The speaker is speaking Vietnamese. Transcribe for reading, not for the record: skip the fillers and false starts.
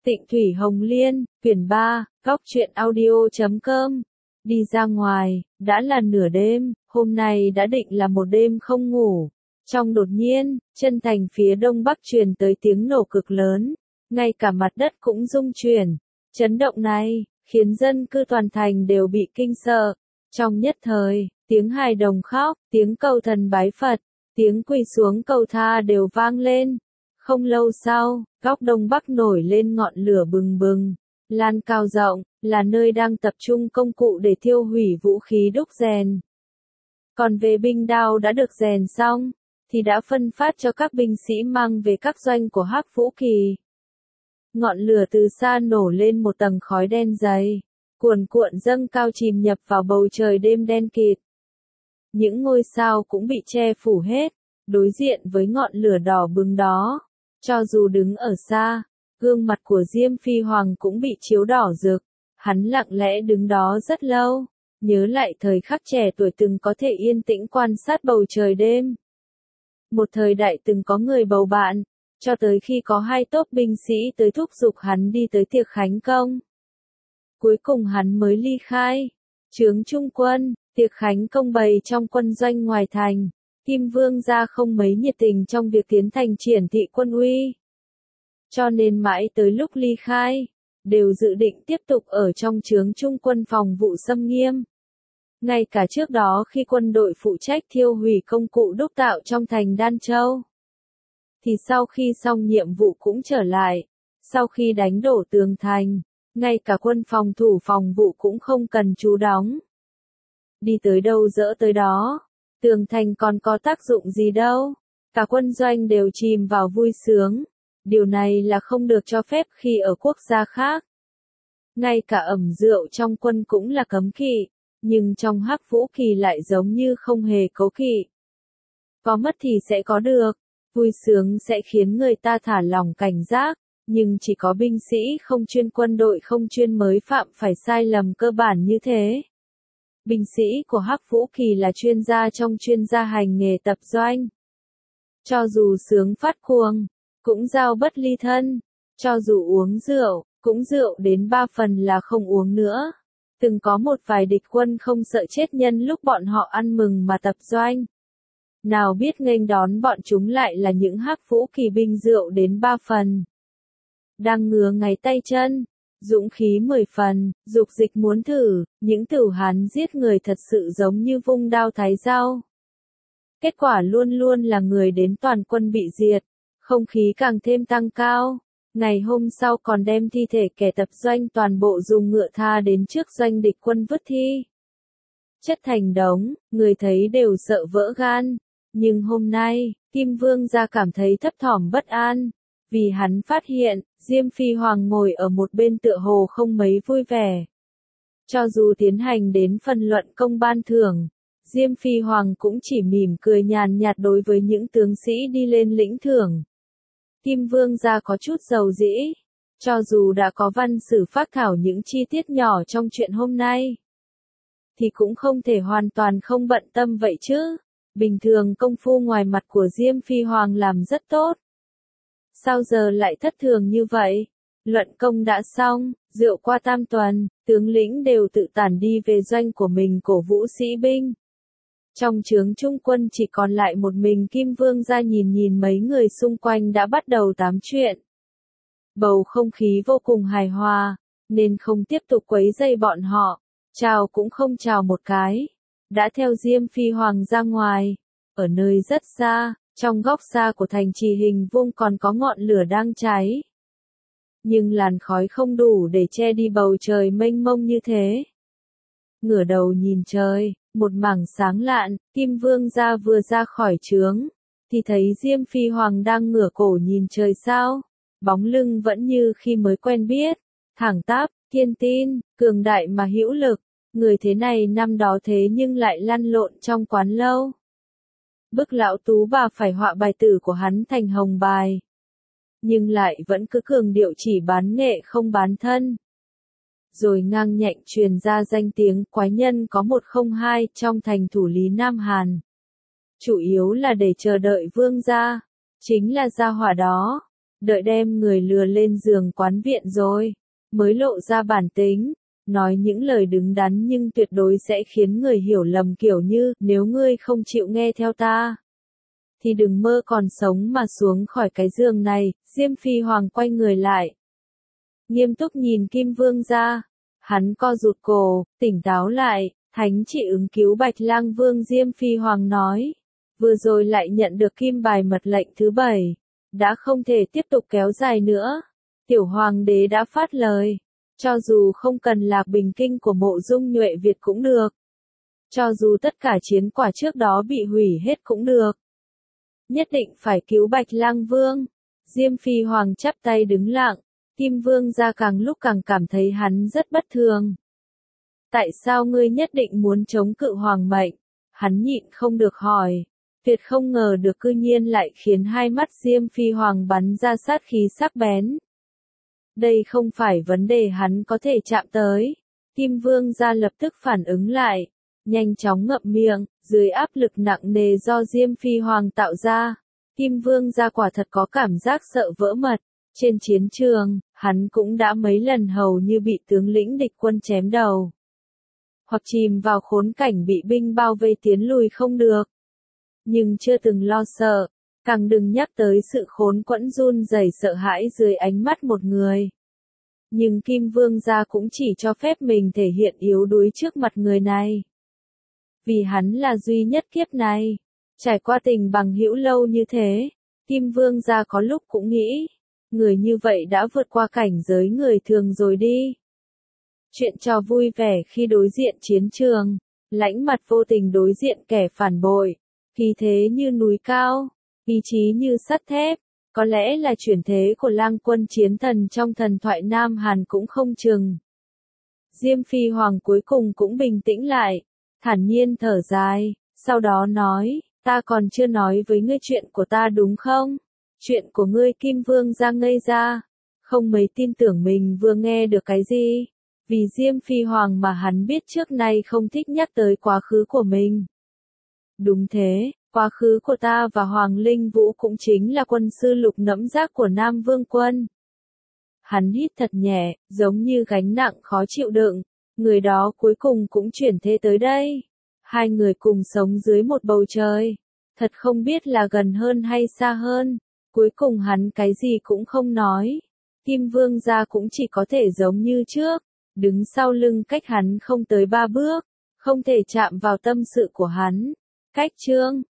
Tịnh Thủy Hồng Liên, quyển 3, góc truyện audio.com. Đi ra ngoài, đã là nửa đêm, hôm nay đã định là một đêm không ngủ. Trong đột nhiên, chân thành phía đông bắc truyền tới tiếng nổ cực lớn, ngay cả mặt đất cũng rung chuyển. Chấn động này, khiến dân cư toàn thành đều bị kinh sợ. Trong nhất thời, tiếng hài đồng khóc, tiếng cầu thần bái Phật, tiếng quỳ xuống cầu tha đều vang lên. Không lâu sau, góc đông bắc nổi lên ngọn lửa bừng bừng, lan cao rộng, là nơi đang tập trung công cụ để thiêu hủy vũ khí đúc rèn. Còn về binh đao đã được rèn xong, thì đã phân phát cho các binh sĩ mang về các doanh của Hắc Vũ Kỳ. Ngọn lửa từ xa nổ lên một tầng khói đen dày, cuồn cuộn dâng cao chìm nhập vào bầu trời đêm đen kịt. Những ngôi sao cũng bị che phủ hết, đối diện với ngọn lửa đỏ bừng đó. Cho dù đứng ở xa, gương mặt của Diêm Phi Hoàng cũng bị chiếu đỏ rực. Hắn lặng lẽ đứng đó rất lâu, nhớ lại thời khắc trẻ tuổi từng có thể yên tĩnh quan sát bầu trời đêm. Một thời đại từng có người bầu bạn, cho tới khi có hai tốp binh sĩ tới thúc giục hắn đi tới tiệc khánh công. Cuối cùng hắn mới ly khai. Chướng trung quân, tiệc khánh công bày trong quân doanh ngoài thành. Kim Vương gia không mấy nhiệt tình trong việc tiến thành triển thị quân uy. Cho nên mãi tới lúc ly khai, đều dự định tiếp tục ở trong chướng trung quân phòng vụ xâm nghiêm. Ngay cả trước đó khi quân đội phụ trách thiêu hủy công cụ đúc tạo trong thành Đan Châu. Thì sau khi xong nhiệm vụ cũng trở lại, sau khi đánh đổ tường thành, ngay cả quân phòng thủ phòng vụ cũng không cần trú đóng. Đi tới đâu dỡ tới đó. Tường thành còn có tác dụng gì đâu, cả quân doanh đều chìm vào vui sướng, điều này là không được cho phép khi ở quốc gia khác. Ngay cả ẩm rượu trong quân cũng là cấm kỵ, nhưng trong Hắc Vũ Kỳ lại giống như không hề cố kỵ. Có mất thì sẽ có được, vui sướng sẽ khiến người ta thả lỏng cảnh giác, nhưng chỉ có binh sĩ không chuyên quân đội không chuyên mới phạm phải sai lầm cơ bản như thế. Binh sĩ của Hắc Vũ Kỳ là chuyên gia trong chuyên gia hành nghề tập doanh. Cho dù sướng phát cuồng, cũng giao bất ly thân. Cho dù uống rượu, cũng rượu đến 3 phần là không uống nữa. Từng có một vài địch quân không sợ chết nhân lúc bọn họ ăn mừng mà tập doanh. Nào biết nghênh đón bọn chúng lại là những Hắc Vũ Kỳ binh rượu đến 3 phần. Đang ngứa ngáy tay chân. Dũng khí 10 phần, dục dịch muốn thử, những tử hán giết người thật sự giống như vung đao thái rau. Kết quả luôn luôn là người đến toàn quân bị diệt, không khí càng thêm tăng cao. Ngày hôm sau còn đem thi thể kẻ tập doanh toàn bộ dùng ngựa tha đến trước doanh địch quân vứt thi. Chất thành đống, người thấy đều sợ vỡ gan. Nhưng hôm nay, Kim Vương gia cảm thấy thấp thỏm bất an. Vì hắn phát hiện, Diêm Phi Hoàng ngồi ở một bên tựa hồ không mấy vui vẻ. Cho dù tiến hành đến phần luận công ban thưởng, Diêm Phi Hoàng cũng chỉ mỉm cười nhàn nhạt đối với những tướng sĩ đi lên lĩnh thưởng. Kim Vương gia có chút dầu dĩ, cho dù đã có văn sử phác thảo những chi tiết nhỏ trong chuyện hôm nay, thì cũng không thể hoàn toàn không bận tâm vậy chứ. Bình thường công phu ngoài mặt của Diêm Phi Hoàng làm rất tốt. Sao giờ lại thất thường như vậy? Luận công đã xong, rượu qua tam tuần, tướng lĩnh đều tự tản đi về doanh của mình cổ vũ sĩ binh. Trong chướng trung quân chỉ còn lại một mình Kim Vương gia nhìn mấy người xung quanh đã bắt đầu tám chuyện. Bầu không khí vô cùng hài hòa, nên không tiếp tục quấy rầy bọn họ, chào cũng không chào một cái. Đã theo Diêm Phi Hoàng ra ngoài, ở nơi rất xa. Trong góc xa của thành trì hình vuông còn có ngọn lửa đang cháy. Nhưng làn khói không đủ để che đi bầu trời mênh mông như thế. Ngửa đầu nhìn trời, một mảng sáng lạn, Kim Vương gia vừa ra khỏi trướng, thì thấy Diêm Phi Hoàng đang ngửa cổ nhìn trời sao. Bóng lưng vẫn như khi mới quen biết, thẳng tắp, kiên tin, cường đại mà hữu lực. Người thế này năm đó thế nhưng lại lăn lộn trong quán lâu. Bức lão tú bà phải họa bài tử của hắn thành hồng bài. Nhưng lại vẫn cứ cường điệu chỉ bán nghệ không bán thân. Rồi ngang nhạnh truyền ra danh tiếng quái nhân có 102 trong thành thủ lý Nam Hàn. Chủ yếu là để chờ đợi vương gia. Chính là gia hỏa đó. đợi đem người lừa lên giường quán viện rồi, mới lộ ra bản tính, nói những lời đứng đắn nhưng tuyệt đối sẽ khiến người hiểu lầm kiểu như, nếu ngươi không chịu nghe theo ta, thì đừng mơ còn sống mà xuống khỏi cái giường này. Diêm Phi Hoàng quay người lại, nghiêm túc nhìn Kim Vương gia, hắn co rụt cổ, tỉnh táo lại, thánh chỉ ứng cứu Bạch Lang Vương. Diêm Phi Hoàng nói, vừa rồi lại nhận được kim bài mật lệnh thứ 7, đã không thể tiếp tục kéo dài nữa. Tiểu Hoàng đế đã phát lời, cho dù không cần Lạc Bình Kinh của Mộ Dung Nhuệ Việt cũng được, cho dù tất cả chiến quả trước đó bị hủy hết cũng được, nhất định phải cứu Bạch Lang Vương. Diêm Phi Hoàng chắp tay đứng lặng, Kim Vương gia càng lúc càng cảm thấy hắn rất bất thường. Tại sao ngươi nhất định muốn chống cự hoàng mệnh? Hắn nhịn không được hỏi. Tuyệt không ngờ được cư nhiên lại khiến hai mắt Diêm Phi Hoàng bắn ra sát khí sắc bén. Đây không phải vấn đề hắn có thể chạm tới. Kim Vương gia lập tức phản ứng lại, nhanh chóng ngậm miệng, dưới áp lực nặng nề do Diêm Phi Hoàng tạo ra. Kim Vương gia quả thật có cảm giác sợ vỡ mật. Trên chiến trường, hắn cũng đã mấy lần hầu như bị tướng lĩnh địch quân chém đầu, hoặc chìm vào khốn cảnh bị binh bao vây tiến lùi không được. Nhưng chưa từng lo sợ, càng đừng nhắc tới sự khốn quẫn run rẩy sợ hãi dưới ánh mắt một người. Nhưng Kim Vương gia cũng chỉ cho phép mình thể hiện yếu đuối trước mặt người này. Vì hắn là duy nhất kiếp này, trải qua tình bằng hữu lâu như thế, Kim Vương gia có lúc cũng nghĩ, người như vậy đã vượt qua cảnh giới người thường rồi đi. Chuyện trò vui vẻ khi đối diện chiến trường, lãnh mặt vô tình đối diện kẻ phản bội, khí thế như núi cao, ý chí như sắt thép, có lẽ là chuyển thế của Lang Quân chiến thần trong thần thoại Nam Hàn cũng không chừng. Diêm Phi Hoàng cuối cùng cũng bình tĩnh lại, thản nhiên thở dài, sau đó nói, ta còn chưa nói với ngươi chuyện của ta đúng không? Chuyện của ngươi. Kim Vương gia ngây ra, không mấy tin tưởng mình vừa nghe được cái gì. Vì Diêm Phi Hoàng mà hắn biết trước nay không thích nhắc tới quá khứ của mình. Đúng thế, quá khứ của ta và Hoàng Linh Vũ cũng chính là quân sư Lục Nẫm Giác của Nam Vương quân. Hắn hít thật nhẹ, giống như gánh nặng khó chịu đựng, người đó cuối cùng cũng chuyển thế tới đây. Hai người cùng sống dưới một bầu trời, thật không biết là gần hơn hay xa hơn. Cuối cùng hắn cái gì cũng không nói. Kim Vương gia cũng chỉ có thể giống như trước, đứng sau lưng cách hắn không tới 3 bước, không thể chạm vào tâm sự của hắn. Cách chương